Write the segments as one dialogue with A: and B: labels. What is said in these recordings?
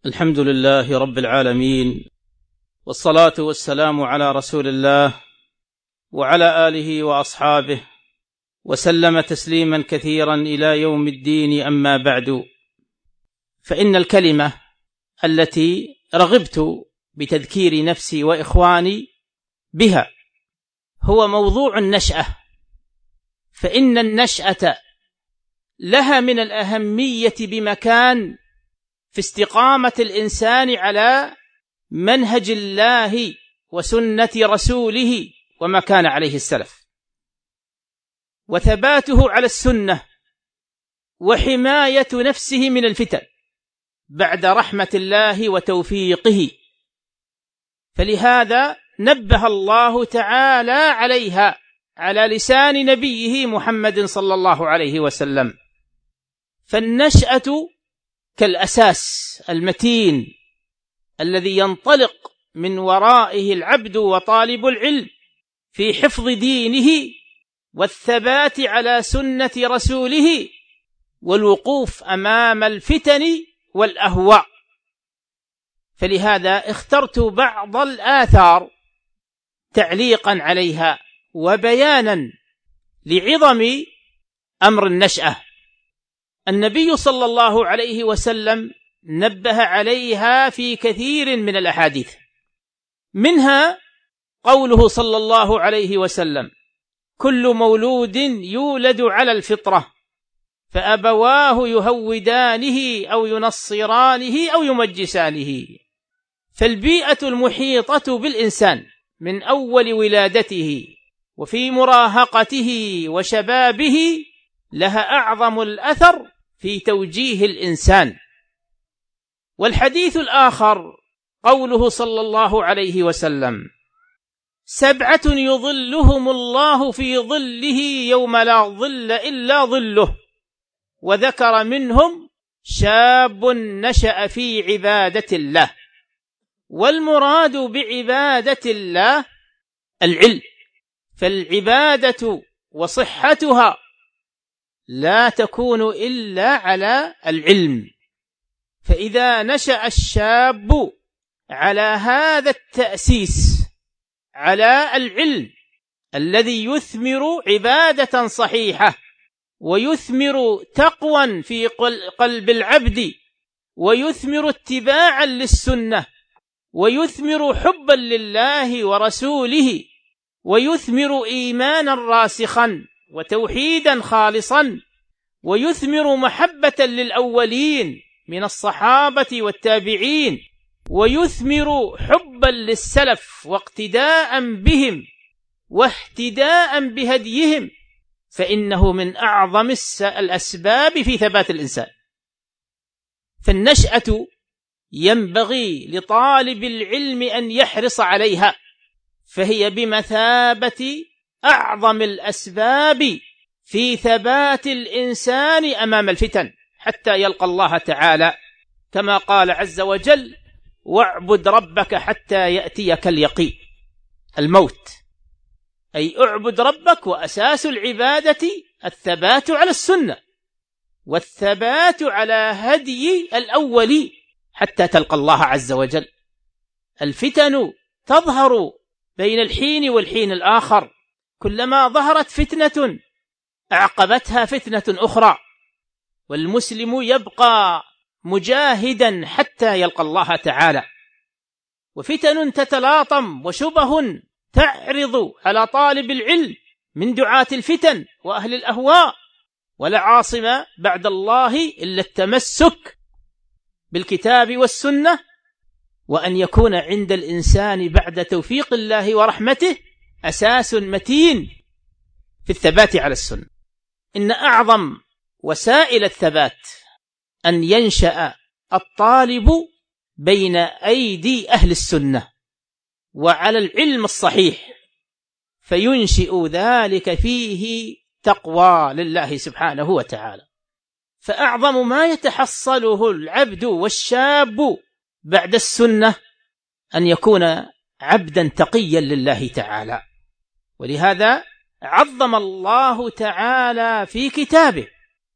A: الحمد لله رب العالمين، والصلاة والسلام على رسول الله وعلى آله وأصحابه وسلم تسليما كثيرا إلى يوم الدين. أما بعد، فإن الكلمة التي رغبت بتذكير نفسي وإخواني بها هو موضوع النشأة، فإن النشأة لها من الأهمية بمكان في استقامة الإنسان على منهج الله وسنة رسوله وما كان عليه السلف، وثباته على السنة، وحماية نفسه من الفتن بعد رحمة الله وتوفيقه. فلهذا نبه الله تعالى عليها على لسان نبيه محمد صلى الله عليه وسلم. فالنشأة كالأساس المتين الذي ينطلق من ورائه العبد وطالب العلم في حفظ دينه والثبات على سنة رسوله والوقوف أمام الفتن والأهواء. فلهذا اخترت بعض الآثار تعليقا عليها وبيانا لعظم أمر النشأة. النبي صلى الله عليه وسلم نبه عليها في كثير من الأحاديث، منها قوله صلى الله عليه وسلم: كل مولود يولد على الفطرة فأبواه يهودانه أو ينصرانه أو يمجسانه. فالبيئة المحيطة بالإنسان من أول ولادته وفي مراهقته وشبابه لها أعظم الأثر في توجيه الإنسان. والحديث الآخر قوله صلى الله عليه وسلم: 7 يظلهم الله في ظله يوم لا ظل إلا ظله، وذكر منهم شاب نشأ في عبادة الله. والمراد بعبادة الله العلم، فالعبادة وصحتها لا تكون إلا على العلم. فإذا نشأ الشاب على هذا التأسيس على العلم الذي يثمر عبادة صحيحة ويثمر تقوى في قلب العبد ويثمر اتباعا للسنة ويثمر حبا لله ورسوله ويثمر إيمانا راسخا وتوحيدا خالصا ويثمر محبة للأولين من الصحابة والتابعين ويثمر حبا للسلف واقتداء بهم واهتداء بهديهم، فإنه من أعظم الأسباب في ثبات الإنسان. فالنشأة ينبغي لطالب العلم أن يحرص عليها، فهي بمثابة أعظم الأسباب في ثبات الإنسان أمام الفتن حتى يلقى الله تعالى، كما قال عز وجل: واعبد ربك حتى يأتيك اليقين. الموت، أي اعبد ربك، وأساس العبادة الثبات على السنة والثبات على هدي الأولي حتى تلقى الله عز وجل. الفتن تظهر بين الحين والحين الآخر، كلما ظهرت فتنة أعقبتها فتنة أخرى، والمسلم يبقى مجاهدا حتى يلقى الله تعالى. وفتن تتلاطم وشبه تعرض على طالب العلم من دعاة الفتن وأهل الأهواء، ولا عاصم بعد الله إلا التمسك بالكتاب والسنة، وأن يكون عند الإنسان بعد توفيق الله ورحمته أساس متين في الثبات على السنة. إن أعظم وسائل الثبات أن ينشأ الطالب بين أيدي أهل السنة وعلى العلم الصحيح، فينشئ ذلك فيه تقوى لله سبحانه وتعالى. فأعظم ما يتحصله العبد والشاب بعد السنة أن يكون عبدا تقيا لله تعالى. ولهذا عظم الله تعالى في كتابه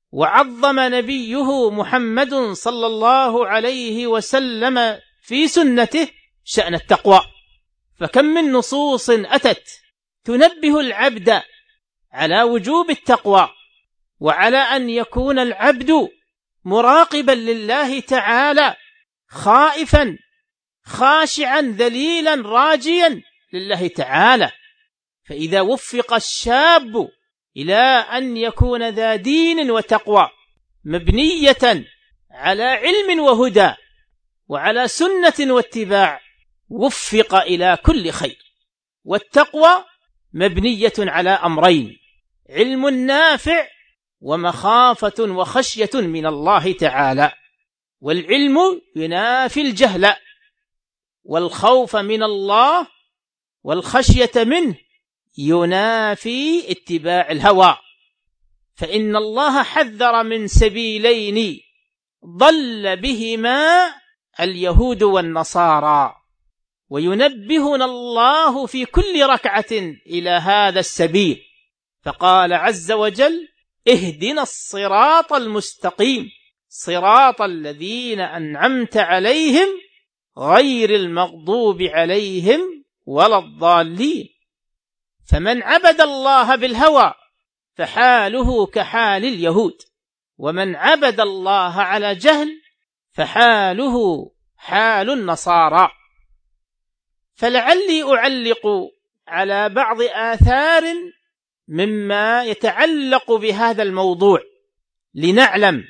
A: وعظم نبيه محمد صلى الله عليه وسلم في سنته شأن التقوى. فكم من نصوص أتت تنبه العبد على وجوب التقوى، وعلى أن يكون العبد مراقبا لله تعالى، خائفا خاشعا ذليلا راجيا لله تعالى. فإذا وفق الشاب إلى أن يكون ذا دين وتقوى مبنية على علم وهدى وعلى سنة واتباع، وفق إلى كل خير. والتقوى مبنية على أمرين: علم نافع ومخافة وخشية من الله تعالى. والعلم ينافي الجهل، والخوف من الله والخشية منه ينافي اتباع الهوى. فإن الله حذر من سبيلين ضل بهما اليهود والنصارى، وينبهنا الله في كل ركعة إلى هذا السبيل، فقال عز وجل: اهدنا الصراط المستقيم صراط الذين أنعمت عليهم غير المغضوب عليهم ولا الضالين. فمن عبد الله بالهوى فحاله كحال اليهود، ومن عبد الله على جهل فحاله حال النصارى. فلعلي أعلق على آثار آثار مما يتعلق بهذا الموضوع لنعلم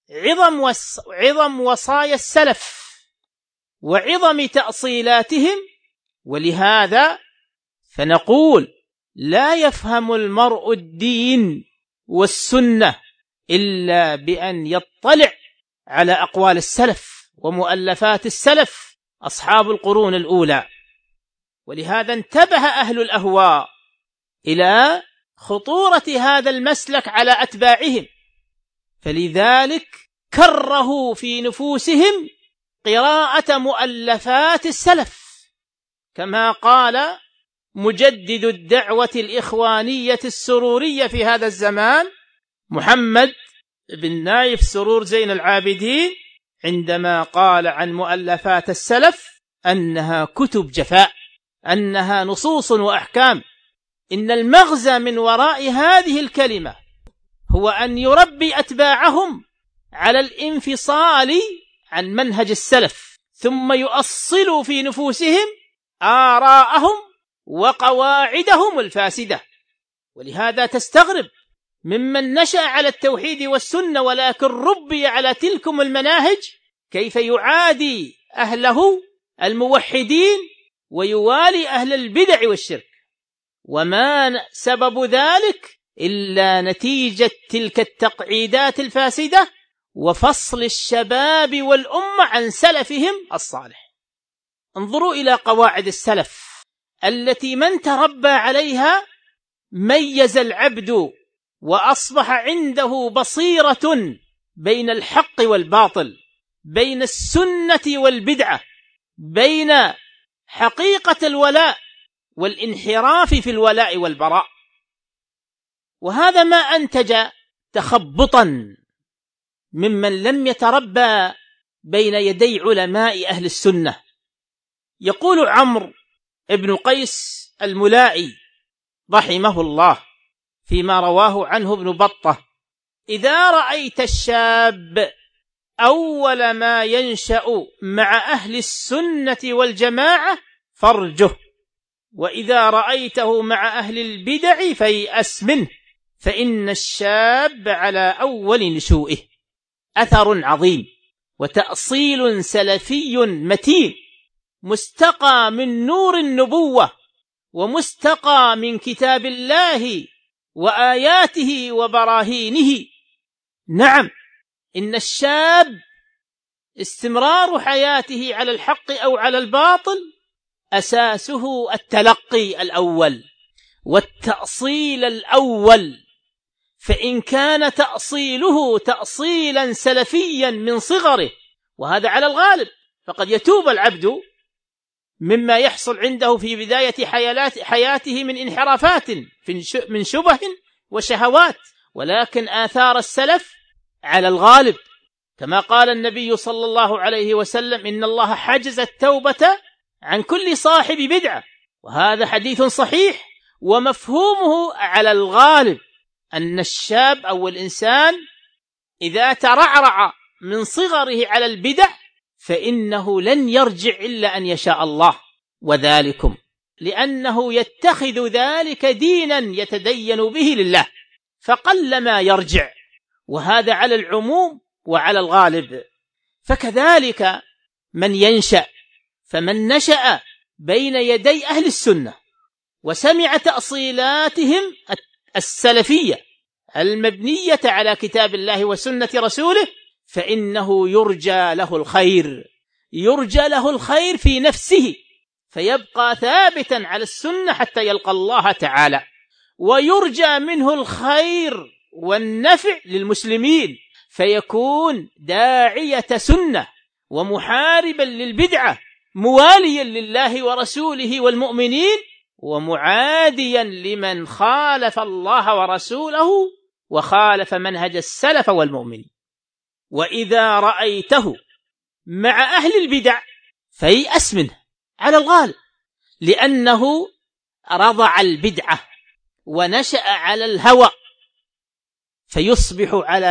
A: عظم وصايا السلف وعظم تأصيلاتهم. ولهذا فنقول: لا يفهم المرء الدين والسنة إلا بأن يطلع على أقوال السلف ومؤلفات السلف أصحاب القرون الأولى. ولهذا انتبه أهل الأهواء إلى خطورة هذا المسلك على أتباعهم، فلذلك كرهوا في نفوسهم قراءة مؤلفات السلف، كما قال مجدد الدعوة الإخوانية السرورية في هذا الزمان محمد بن نايف سرور زين العابدين، عندما قال عن مؤلفات السلف أنها كتب جفاء، أنها نصوص وأحكام. إن المغزى من وراء هذه الكلمة هو أن يربي أتباعهم على الانفصال عن منهج السلف، ثم يؤصلوا في نفوسهم آراءهم وقواعدهم الفاسدة. ولهذا تستغرب ممن نشأ على التوحيد والسنة ولكن ربي على تلكم المناهج كيف يعادي أهله الموحدين ويوالي أهل البدع والشرك. وما سبب ذلك إلا نتيجة تلك التقعيدات الفاسدة وفصل الشباب والأمة عن سلفهم الصالح. انظروا إلى قواعد السلف التي من تربى عليها ميز العبد وأصبح عنده بصيرة بين الحق والباطل، بين السنة والبدعة، بين حقيقة الولاء والانحراف في الولاء والبراء. وهذا ما أنتج تخبطا ممن لم يتربى بين يدي علماء أهل السنة. يقول عمرو ابن قيس الملائي رحمه الله فيما رواه عنه ابن بطة: إذا رأيت الشاب أول ما ينشأ مع أهل السنة والجماعة فارجه، وإذا رأيته مع أهل البدع فيأس منه، فإن الشاب على أول نشوئه. أثر عظيم وتأصيل سلفي متين، مستقى من نور النبوة ومستقى من كتاب الله وآياته وبراهينه. نعم، إن الشاب استمرار حياته على الحق أو على الباطل أساسه التلقي الأول والتأصيل الأول. فإن كان تأصيله تأصيلا سلفيا من صغره، وهذا على الغالب، فقد يتوب العبد مما يحصل عنده في بداية حياته من انحرافات من شبه وشهوات، ولكن آثار السلف على الغالب، كما قال النبي صلى الله عليه وسلم: إن الله حجز التوبة عن كل صاحب بدعة. وهذا حديث صحيح، ومفهومه على الغالب أن الشاب أو الإنسان إذا ترعرع من صغره على البدع فإنه لن يرجع إلا أن يشاء الله، وذلكم لأنه يتخذ ذلك دينا يتدين به لله، فقلما يرجع، وهذا على العموم وعلى الغالب. فكذلك من ينشأ، فمن نشأ بين يدي أهل السنة وسمع تأصيلاتهم السلفية المبنية على كتاب الله وسنة رسوله فإنه يرجى له الخير، يرجى له الخير في نفسه، فيبقى ثابتا على السنة حتى يلقى الله تعالى، ويرجى منه الخير والنفع للمسلمين، فيكون داعية سنة ومحاربا للبدعة، مواليا لله ورسوله والمؤمنين، ومعاديا لمن خالف الله ورسوله وخالف منهج السلف والمؤمنين. وإذا رأيته مع أهل البدع فيأس منه على الغالب، لأنه رضع البدعة ونشأ على الهوى، فيصبح على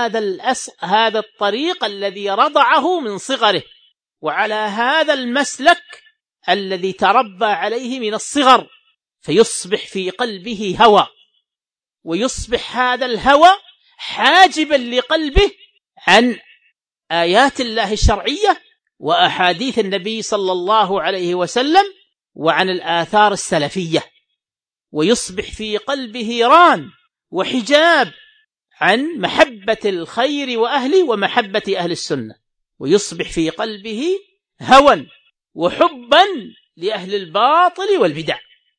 A: هذا الطريق الذي رضعه من صغره، وعلى هذا المسلك الذي تربى عليه من الصغر، فيصبح في قلبه هوى، ويصبح هذا الهوى حاجبا لقلبه عن آيات الله الشرعية وأحاديث النبي صلى الله عليه وسلم وعن الآثار السلفية، ويصبح في قلبه ران وحجاب عن محبة الخير وأهله ومحبة أهل السنة، ويصبح في قلبه هوى وحبا لأهل الباطل والبدع.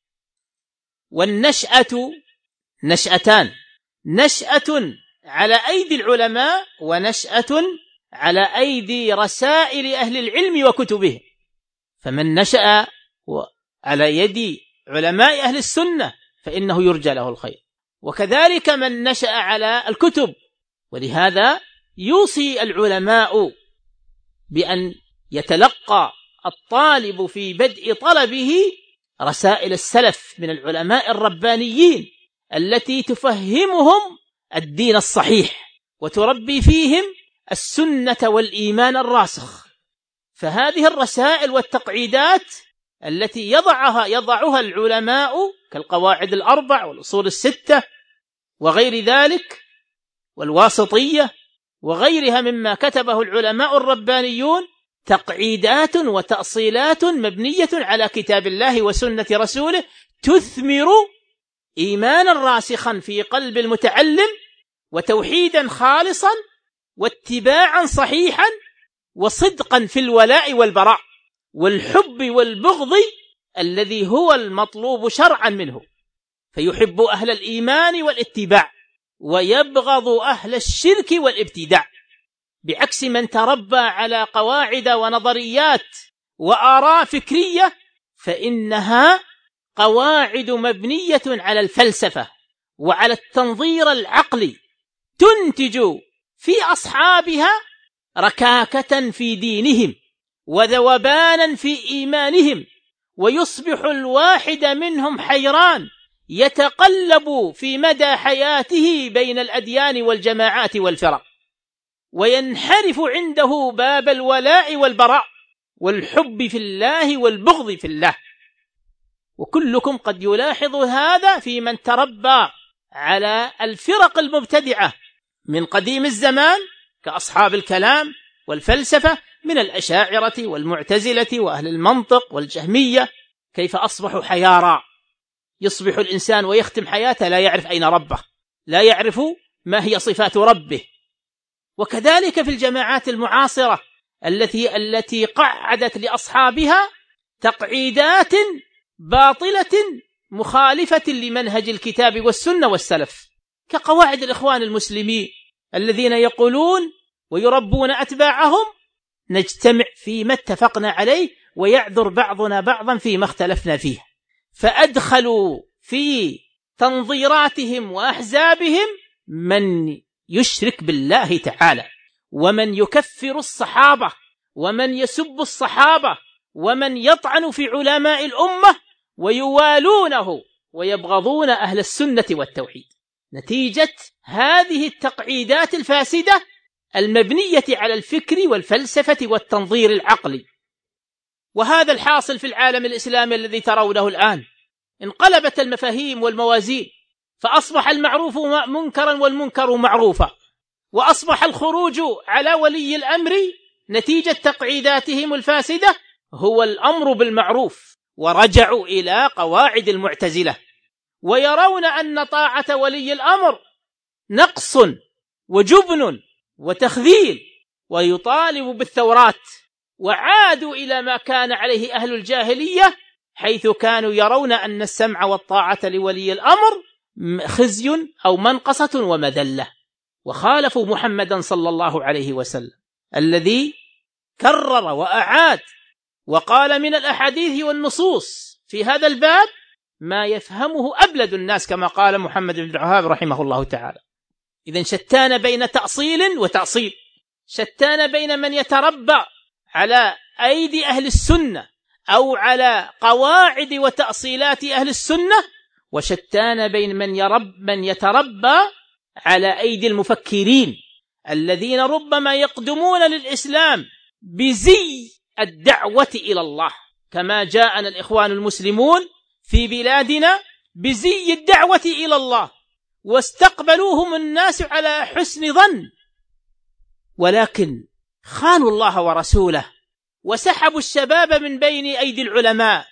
A: والنشأة نشأتان: نشأة على أيدي العلماء، ونشأة على أيدي رسائل أهل العلم وكتبهم. فمن نشأ على يد علماء أهل السنة فإنه يرجى له الخير، وكذلك من نشأ على الكتب. ولهذا يوصي العلماء بأن يتلقى الطالب في بدء طلبه رسائل السلف من العلماء الربانيين التي تفهمهم الدين الصحيح وتربي فيهم السنة والإيمان الراسخ. فهذه الرسائل والتقعيدات التي يضعها العلماء كالقواعد الأربع والأصول الستة وغير ذلك والواسطية وغيرها مما كتبه العلماء الربانيون، تقعيدات وتأصيلات مبنية على كتاب الله وسنة رسوله، تثمر إيمانا راسخا في قلب المتعلم، وتوحيدا خالصا، واتباعا صحيحا، وصدقا في الولاء والبراء، والحب والبغض الذي هو المطلوب شرعا منه، فيحب أهل الإيمان والاتباع ويبغض أهل الشرك والابتداع، بعكس من تربى على قواعد ونظريات وآراء فكرية فإنها قواعد مبنية على الفلسفة وعلى التنظير العقلي، تنتج في أصحابها ركاكة في دينهم وذوبانا في إيمانهم، ويصبح الواحد منهم حيران يتقلب في مدى حياته بين الأديان والجماعات والفرق، وينحرف عنده باب الولاء والبراء والحب في الله والبغض في الله. وكلكم قد يلاحظ هذا في من تربى على الفرق المبتدعة من قديم الزمان كأصحاب الكلام والفلسفة من الأشاعرة والمعتزلة وأهل المنطق والجهمية، كيف أصبحوا حيارى، يصبح الإنسان ويختم حياته لا يعرف أين ربه، لا يعرف ما هي صفات ربه. وكذلك في الجماعات المعاصرة التي قعدت لأصحابها تقعيدات باطلة مخالفة لمنهج الكتاب والسنة والسلف، كقواعد الإخوان المسلمين الذين يقولون ويربون أتباعهم: نجتمع فيما اتفقنا عليه ويعذر بعضنا بعضا فيما اختلفنا فيه. فأدخلوا في تنظيراتهم وأحزابهم من يشرك بالله تعالى، ومن يكفر الصحابة ومن يسب الصحابة ومن يطعن في علماء الأمة ويوالونه ويبغضون أهل السنة والتوحيد، نتيجة هذه التقعيدات الفاسدة المبنية على الفكر والفلسفة والتنظير العقلي. وهذا الحاصل في العالم الإسلامي الذي ترونه الآن. انقلبت المفاهيم والموازين، فأصبح المعروف منكرا والمنكر معروفا، وأصبح الخروج على ولي الأمر نتيجة تقعيداتهم الفاسدة هو الأمر بالمعروف، ورجعوا إلى قواعد المعتزلة، ويرون أن طاعة ولي الأمر نقص وجبن وتخذيل، ويطالب بالثورات، وعادوا إلى ما كان عليه أهل الجاهلية، حيث كانوا يرون أن السمع والطاعة لولي الأمر خزي أو منقصة ومذلة، وخالفوا محمدا صلى الله عليه وسلم الذي كرر وأعاد وقال من الأحاديث والنصوص في هذا الباب ما يفهمه أبلد الناس، كما قال محمد بن الوهاب رحمه الله تعالى. إذن شتان بين تأصيل وتعصيل، شتان بين من يتربى على أيدي أهل السنة أو على قواعد وتأصيلات أهل السنة، وشتان بين من يتربى على أيدي المفكرين الذين ربما يقدمون للإسلام بزي الدعوة إلى الله، كما جاءنا الإخوان المسلمون في بلادنا بزي الدعوة إلى الله، واستقبلوهم الناس على حسن ظن، ولكن خانوا الله ورسوله، وسحبوا الشباب من بين أيدي العلماء،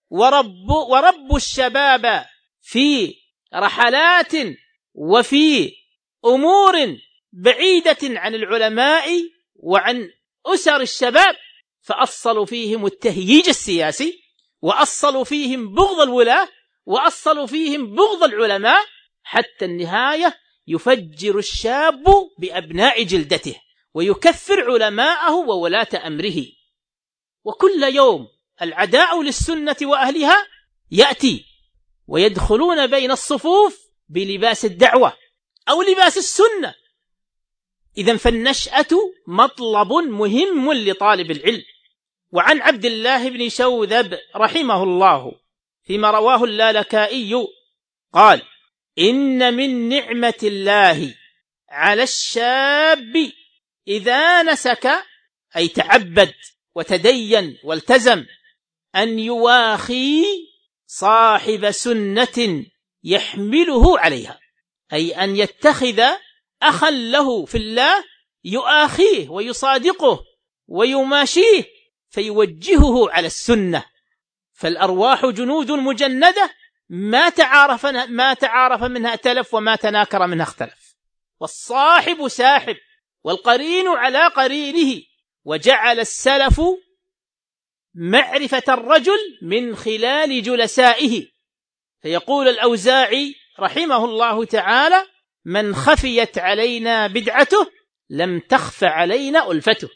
A: وربوا الشباب في رحلات وفي أمور بعيدة عن العلماء وعن أسر الشباب، فأصلوا فيهم التهييج السياسي، وأصلوا فيهم بغض الولاة، وأصلوا فيهم بغض العلماء، حتى النهاية يفجر الشاب بأبناء جلدته ويكفر علماءه وولاة أمره. وكل يوم العداء للسنة وأهلها يأتي ويدخلون بين الصفوف بلباس الدعوة أو لباس السنة. إذن فالنشأة مطلب مهم لطالب العلم. وعن عبد الله بن شوذب رحمه الله فيما رواه اللالكائي قال: إن من نعمة الله على الشاب إذا نسك، أي تعبد وتدين والتزم، أن يواخي صاحب سنة يحمله عليها، أي أن يتخذ أخا له في الله يؤاخيه ويصادقه ويماشيه فيوجهه على السنة. فالأرواح جنود مجندة، ما تعارف منها ائتلف، وما تناكر منها اختلف. والصاحب ساحب، والقرين على قرينه. وجعل السلف معرفة الرجل من خلال جلسائه. فيقول الأوزاعي رحمه الله تعالى: من خفيت علينا بدعته لم تخف علينا ألفته.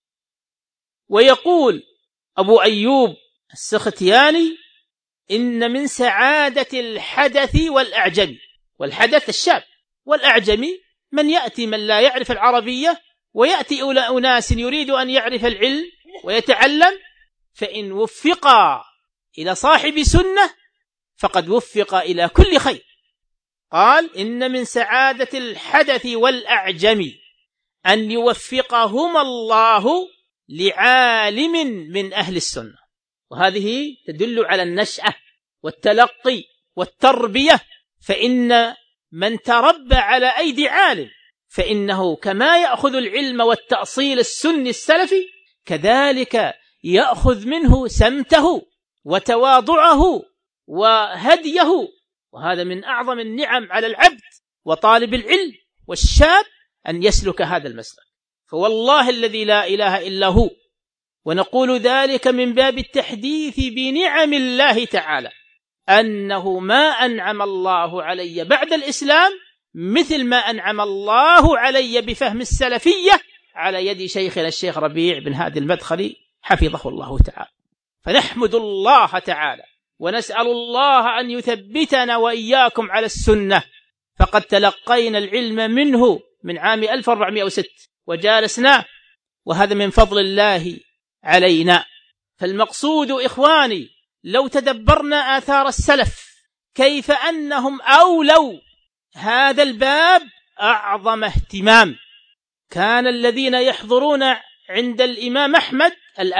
A: ويقول أبو أيوب السختياني: إن من سعادة الحدث والأعجمي، والحدث الشاب، والأعجمي من يأتي من لا يعرف العربية، ويأتي أناس يريد أن يعرف العلم ويتعلم، فإن وفق إلى صاحب سنة فقد وفق إلى كل خير. قال: إن من سعادة الحدث والأعجم أن يوفقهما الله لعالم من أهل السنة. وهذه تدل على النشأة والتلقي والتربية، فإن من تربى على أيدي عالم فإنه كما يأخذ العلم والتأصيل السني السلفي، كذلك يأخذ منه سمته وتواضعه وهديه. وهذا من أعظم النعم على العبد وطالب العلم والشاب أن يسلك هذا المسلك. فوالله الذي لا إله إلا هو، ونقول ذلك من باب التحديث بنعم الله تعالى، أنه ما أنعم الله علي بعد الإسلام مثل ما أنعم الله علي بفهم السلفية على يد شيخنا الشيخ ربيع بن هادي المدخلي حفظه الله تعالى. فنحمد الله تعالى ونسأل الله أن يثبتنا وإياكم على السنة، فقد تلقينا العلم منه من عام 1406 وجالسناه، وهذا من فضل الله علينا. فالمقصود إخواني لو تدبرنا آثار السلف كيف أنهم أولوا هذا الباب أعظم اهتمام. كان الذين يحضرون عند الإمام أحمد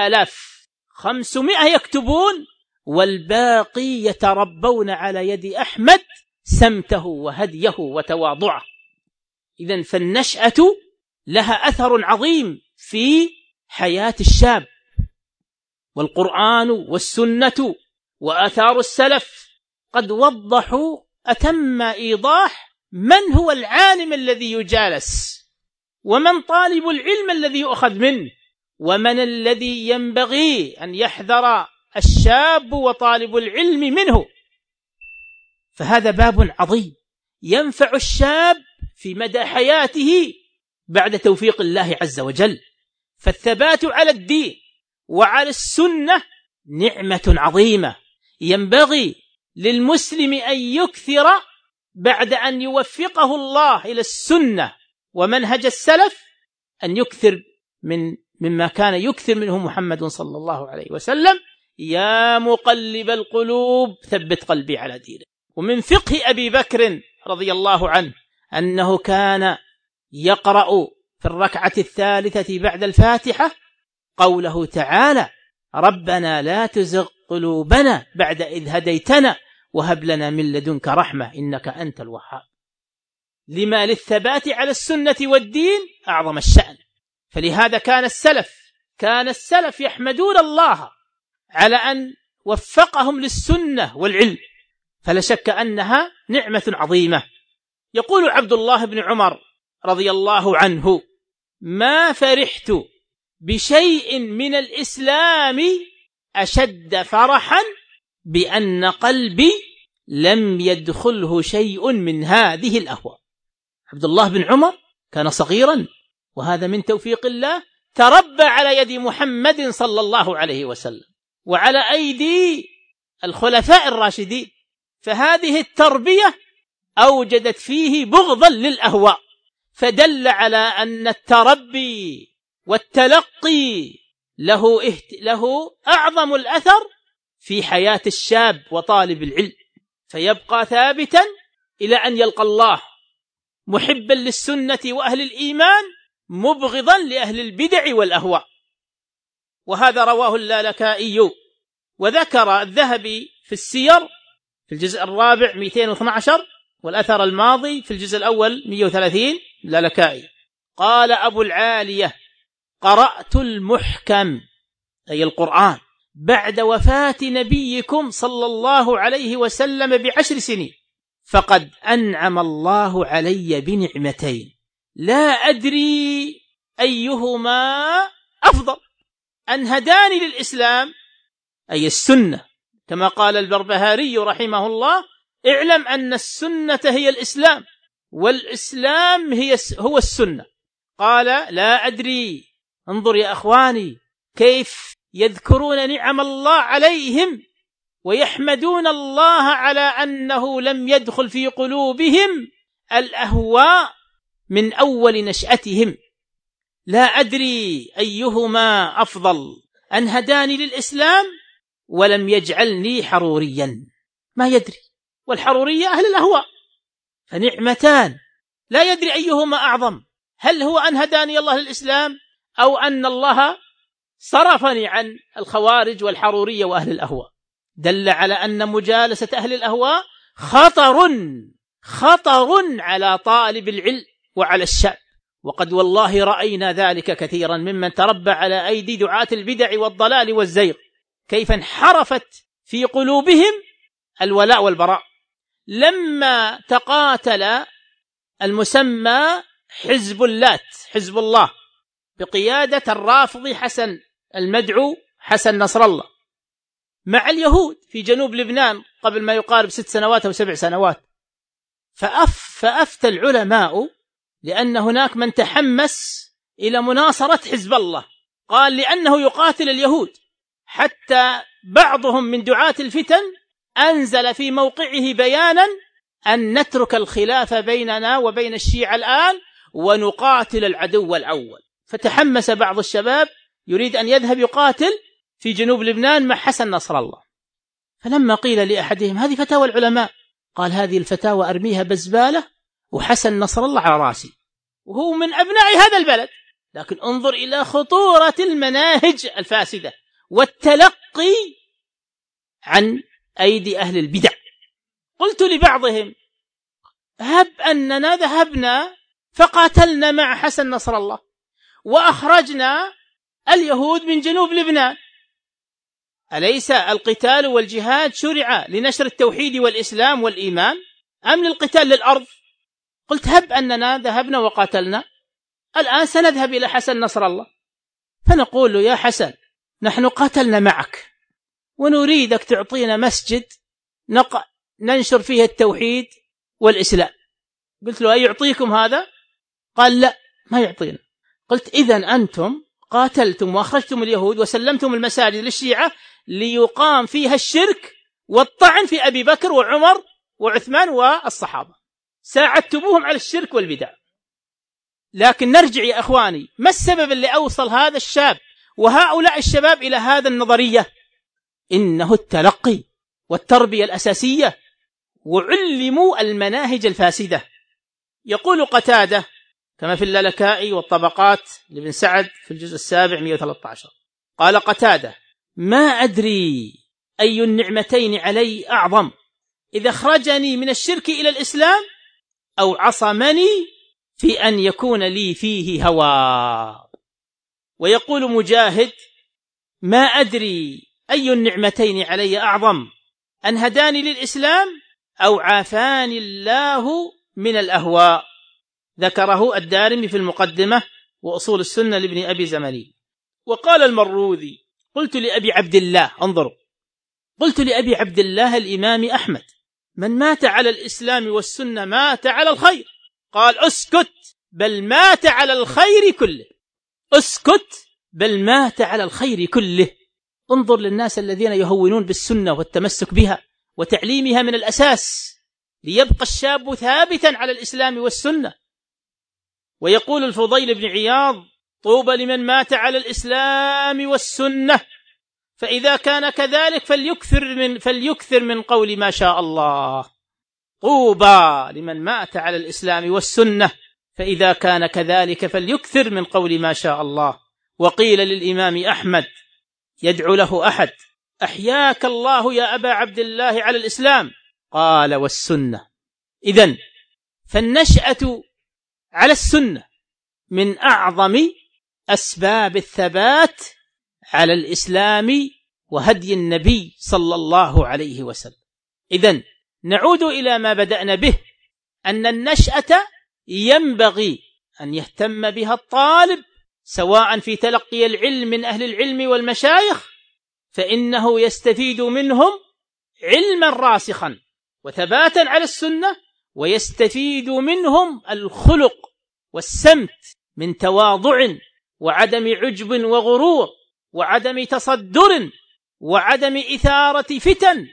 A: 500 يكتبون، والباقي يتربون على يد أحمد سمته وهديه وتواضعه. إذن فالنشأة لها أثر عظيم في حياة الشاب، والقرآن والسنة وآثار السلف قد وضحوا أتم إيضاح من هو العالم الذي يجالس، ومن طالب العلم الذي يؤخذ منه، ومن الذي ينبغي أن يحذر الشاب وطالب العلم منه. فهذا باب عظيم ينفع الشاب في مدى حياته بعد توفيق الله عز وجل. فالثبات على الدين وعلى السنة نعمة عظيمة، ينبغي للمسلم أن يكثر بعد أن يوفقه الله إلى السنة ومنهج السلف، أن يكثر مما كان يكثر منه محمد صلى الله عليه وسلم: يا مقلب القلوب ثبت قلبي على دينك. ومن فقه أبي بكر رضي الله عنه أنه كان يقرأ في الركعة الثالثة بعد الفاتحة قوله تعالى: ربنا لا تزغ قلوبنا بعد إذ هديتنا وهب لنا من لدنك رحمة إنك أنت الوهاب. لما للثبات على السنة والدين أعظم الشأن. فلهذا كان السلف يحمدون الله على أن وفقهم للسنة والعلم، فلا شك أنها نعمة عظيمة. يقول عبد الله بن عمر رضي الله عنه: ما فرحت بشيء من الإسلام أشد فرحا بأن قلبي لم يدخله شيء من هذه الأهواء. عبد الله بن عمر كان صغيرا، وهذا من توفيق الله، تربى على يد محمد صلى الله عليه وسلم وعلى أيدي الخلفاء الراشدين، فهذه التربية أوجدت فيه بغضا للأهواء، فدل على أن التربي والتلقي له أعظم الأثر في حياة الشاب وطالب العلم، فيبقى ثابتا إلى أن يلقى الله، محبا للسنة وأهل الإيمان، مبغضا لأهل البدع والأهواء. وهذا رواه اللالكائي، وذكر الذهبي في السير في الجزء الرابع 212، والأثر الماضي في الجزء الأول 130 اللالكائي. قال أبو العالية: قرأت المحكم أي القرآن بعد وفاة نبيكم صلى الله عليه وسلم ب10 سنين، فقد أنعم الله علي بنعمتين لا أدري أيهما أفضل، أن هداني للإسلام أي السنة، كما قال البربهاري رحمه الله: اعلم أن السنة هي الإسلام والإسلام هو السنة. قال: لا أدري. انظر يا أخواني كيف يذكرون نعم الله عليهم ويحمدون الله على أنه لم يدخل في قلوبهم الأهواء من أول نشأتهم. لا أدري أيهما أفضل، أن هداني للإسلام ولم يجعلني حروريا. ما يدري، والحرورية أهل الأهواء، فنعمتان لا يدري أيهما أعظم، هل هو أن هداني الله للإسلام أو أن الله صرفني عن الخوارج والحرورية وأهل الأهواء. دل على أن مجالسة أهل الأهواء خطر على طالب العلم وعلى الشاب، وقد والله رأينا ذلك كثيرا ممن تربى على أيدي دعاة البدع والضلال والزيغ، كيف انحرفت في قلوبهم الولاء والبراء. لما تقاتل المسمى حزب الله بقيادة الرافضي حسن المدعو حسن نصر الله مع اليهود في جنوب لبنان قبل ما يقارب 6 سنوات أو 7 سنوات، فأفتى العلماء لأن هناك من تحمس إلى مناصرة حزب الله، قال لأنه يقاتل اليهود، حتى بعضهم من دعاة الفتن أنزل في موقعه بيانا أن نترك الخلاف بيننا وبين الشيعة الآن ونقاتل العدو الأول. فتحمس بعض الشباب يريد أن يذهب يقاتل في جنوب لبنان مع حسن نصر الله. فلما قيل لأحدهم هذه فتاوى العلماء، قال هذه الفتاوى أرميها بزبالة وحسن نصر الله على راسي، وهو من أبناء هذا البلد. لكن انظر إلى خطورة المناهج الفاسدة والتلقي عن أيدي أهل البدع. قلت لبعضهم هب أننا ذهبنا فقاتلنا مع حسن نصر الله وأخرجنا اليهود من جنوب لبنان، أليس القتال والجهاد شرع لنشر التوحيد والإسلام والإيمان أم للقتال للأرض؟ قلت هب أننا ذهبنا وقاتلنا، الآن سنذهب إلى حسن نصر الله فنقول له يا حسن نحن قاتلنا معك ونريدك تعطينا مسجد ننشر فيه التوحيد والإسلام. قلت له أيعطيكم هذا؟ قال لا ما يعطينا. قلت إذن أنتم قاتلتم وأخرجتم اليهود وسلمتم المساجد للشيعة ليقام فيها الشرك والطعن في أبي بكر وعمر وعثمان والصحابة، ساعدتموهم على الشرك والبدع. لكن نرجع يا أخواني، ما السبب اللي أوصل هذا الشاب وهؤلاء الشباب إلى هذا النظرية؟ إنه التلقي والتربية الأساسية، وعلموا المناهج الفاسدة. يقول قتادة كما في اللالكائي والطبقات لابن سعد في الجزء 7 113، قال قتادة ما أدري أي النعمتين علي أعظم، إذا أخرجني من الشرك إلى الإسلام أو عصمني في أن يكون لي فيه هوى. ويقول مجاهد ما أدري أي النعمتين علي أعظم، أن هداني للإسلام أو عافاني الله من الأهواء. ذكره الدارمي في المقدمة وأصول السنة لابن أبي زماني. وقال المروذي قلت لأبي عبد الله، انظروا، قلت لأبي عبد الله الإمام أحمد من مات على الإسلام والسنة مات على الخير. قال اسكت بل مات على الخير كله، اسكت بل مات على الخير كله. انظر للناس الذين يهونون بالسنة والتمسك بها وتعليمها من الأساس ليبقى الشاب ثابتا على الإسلام والسنة. ويقول الفضيل بن عياض طوبى لمن مات على الإسلام والسنة، فإذا كان كذلك فليكثر من قول ما شاء الله. طوبى لمن مات على الإسلام والسنة، فإذا كان كذلك فليكثر من قول ما شاء الله. وقيل للإمام أحمد يدعو له أحد أحياك الله يا أبا عبد الله على الإسلام، قال والسنة. إذن فالنشأة على السنة من أعظم أسباب الثبات على الإسلام وهدي النبي صلى الله عليه وسلم. إذن نعود إلى ما بدأنا به، أن النشأة ينبغي أن يهتم بها الطالب سواء في تلقي العلم من أهل العلم والمشايخ، فإنه يستفيد منهم علما راسخا وثباتا على السنة، ويستفيد منهم الخلق والسمت من تواضع وعدم عجب وغرور وعدم تصدر وعدم إثارة فتن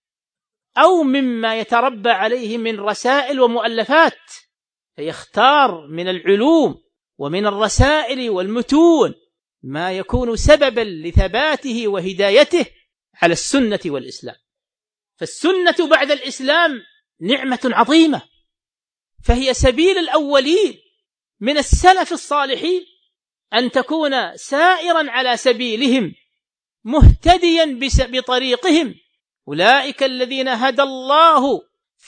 A: أو مما يتربى عليه من رسائل ومؤلفات، فيختار من العلوم ومن الرسائل والمتون ما يكون سببا لثباته وهدايته على السنة والإسلام. فالسنة بعد الإسلام نعمة عظيمة، فهي سبيل الأولين من السلف الصالحين أن تكون سائرا على سبيلهم مهتديا بطريقهم، أولئك الذين هدى الله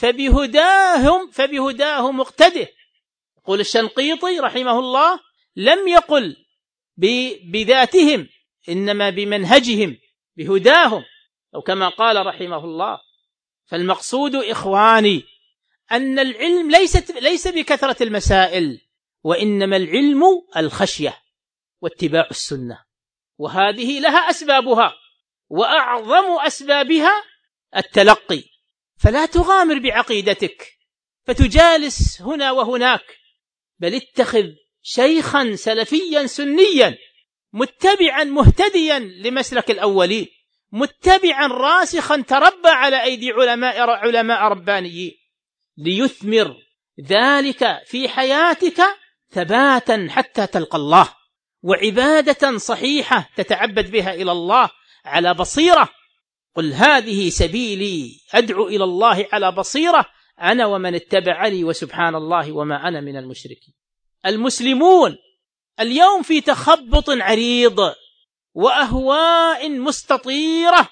A: فبهداه مقتده. يقول الشنقيطي رحمه الله لم يقل بذاتهم إنما بمنهجهم بهداهم، أو كما قال رحمه الله. فالمقصود إخواني أن العلم ليس بكثرة المسائل، وإنما العلم الخشية واتباع السنة، وهذه لها أسبابها، وأعظم أسبابها التلقي. فلا تغامر بعقيدتك فتجالس هنا وهناك، بل اتخذ شيخا سلفيا سنيا متبعا مهتديا لمسلك الأولين، متبعا راسخا تربى على أيدي علماء ربانيين، ليثمر ذلك في حياتك ثباتا حتى تلقى الله، وعبادة صحيحة تتعبد بها إلى الله على بصيرة. قل هذه سبيلي أدعو إلى الله على بصيرة أنا ومن اتبعني وسبحان الله وما أنا من المشركين. المسلمون اليوم في تخبط عريض وأهواء مستطيرة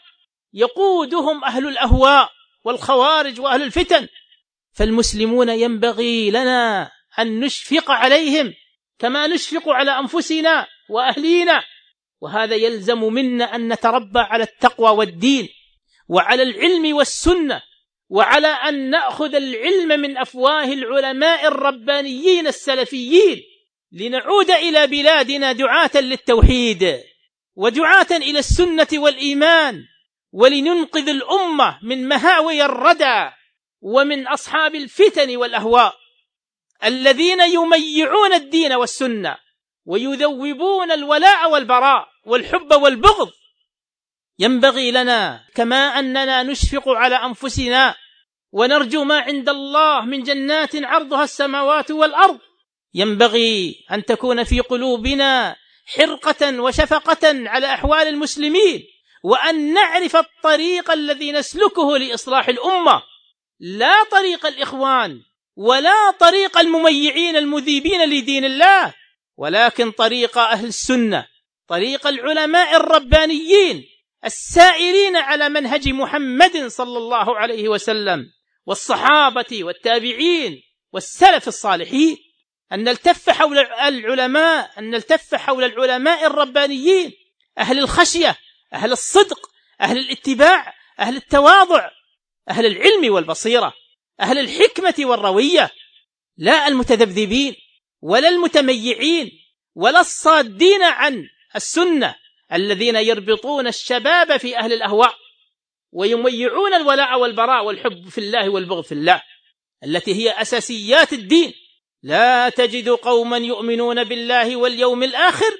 A: يقودهم أهل الأهواء والخوارج وأهل الفتن، فالمسلمون ينبغي لنا أن نشفق عليهم كما نشفق على أنفسنا وأهلينا، وهذا يلزم منا أن نتربى على التقوى والدين وعلى العلم والسنة، وعلى أن نأخذ العلم من أفواه العلماء الربانيين السلفيين، لنعود إلى بلادنا دعاة للتوحيد ودعاة إلى السنة والإيمان، ولننقذ الأمة من مهاوي الردى ومن أصحاب الفتن والأهواء الذين يميعون الدين والسنة ويذوبون الولاء والبراء والحب والبغض. ينبغي لنا كما أننا نشفق على أنفسنا ونرجو ما عند الله من جنات عرضها السماوات والأرض، ينبغي أن تكون في قلوبنا حرقة وشفقة على أحوال المسلمين، وأن نعرف الطريق الذي نسلكه لإصلاح الأمة، لا طريق الإخوان ولا طريق المميعين المذيبين لدين الله، ولكن طريق أهل السنة، طريق العلماء الربانيين السائرين على منهج محمد صلى الله عليه وسلم والصحابة والتابعين والسلف الصالحين. أن نلتف حول العلماء، أن نلتف حول العلماء الربانيين أهل الخشية، أهل الصدق، أهل الاتباع، أهل التواضع، أهل العلم والبصيرة، أهل الحكمة والروية، لا المتذبذبين ولا المتميعين ولا الصادين عن السنة الذين يربطون الشباب في أهل الأهواء ويميعون الولاء والبراء والحب في الله والبغض في الله التي هي أساسيات الدين. لا تجد قوما يؤمنون بالله واليوم الآخر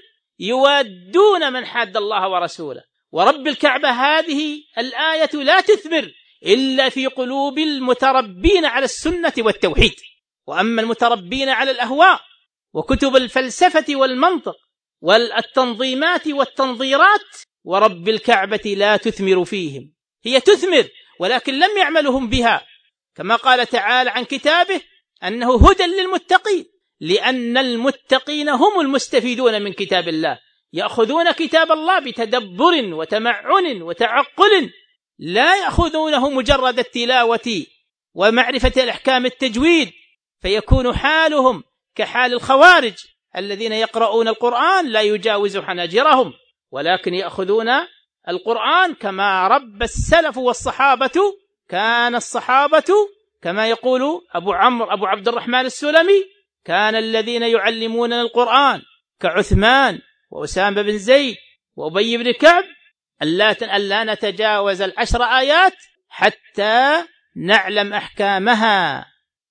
A: يوادون من حاد الله ورسوله. ورب الكعبة هذه الآية لا تثمر إلا في قلوب المتربين على السنة والتوحيد. وأما المتربين على الأهواء وكتب الفلسفة والمنطق والتنظيمات والتنظيرات، ورب الكعبة لا تثمر فيهم. هي تثمر ولكن لم يعملهم بها، كما قال تعالى عن كتابه أنه هدى للمتقين، لأن المتقين هم المستفيدون من كتاب الله، يأخذون كتاب الله بتدبر وتمعن وتعقل، لا يأخذونه مجرد التلاوة ومعرفة الأحكام التجويد، فيكون حالهم كحال الخوارج الذين يقرؤون القرآن لا يجاوز حناجرهم، ولكن يأخذون القرآن كما رب السلف والصحابة. كان الصحابة كما يقول أبو عبد الرحمن السلمي كان الذين يعلموننا القرآن كعثمان وأسامة بن زيد وأبي بن كعب ألا نتجاوز 10 آيات حتى نعلم أحكامها،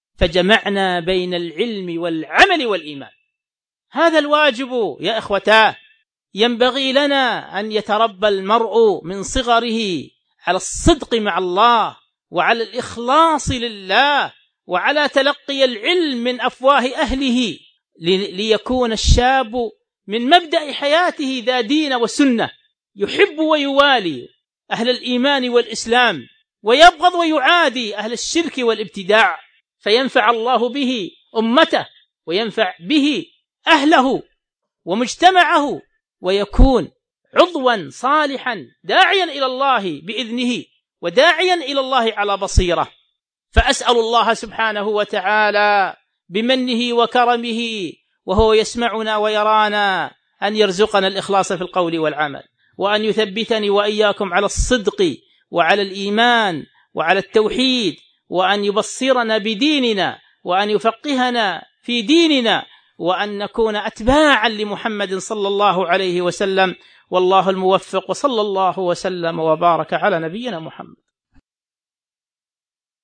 A: فجمعنا بين العلم والعمل والإيمان. هذا الواجب يا إخوتاه. ينبغي لنا أن يتربى المرء من صغره على الصدق مع الله وعلى الإخلاص لله وعلى تلقي العلم من أفواه أهله، ليكون الشاب من مبدأ حياته ذا دين وسنة، يحب ويوالي أهل الإيمان والإسلام ويبغض ويعادي أهل الشرك والابتداع، فينفع الله به أمته وينفع به أهله ومجتمعه، ويكون عضوا صالحا داعيا إلى الله بإذنه وداعيا إلى الله على بصيرة. فأسأل الله سبحانه وتعالى بمنه وكرمه وهو يسمعنا ويرانا أن يرزقنا الإخلاص في القول والعمل، وأن يثبتني وإياكم على الصدق وعلى الإيمان وعلى التوحيد، وأن يبصرنا بديننا وأن يفقهنا في ديننا، وأن نكون أتباعا لمحمد صلى الله عليه وسلم. والله الموفق، وصلى الله وسلم وبارك على نبينا محمد.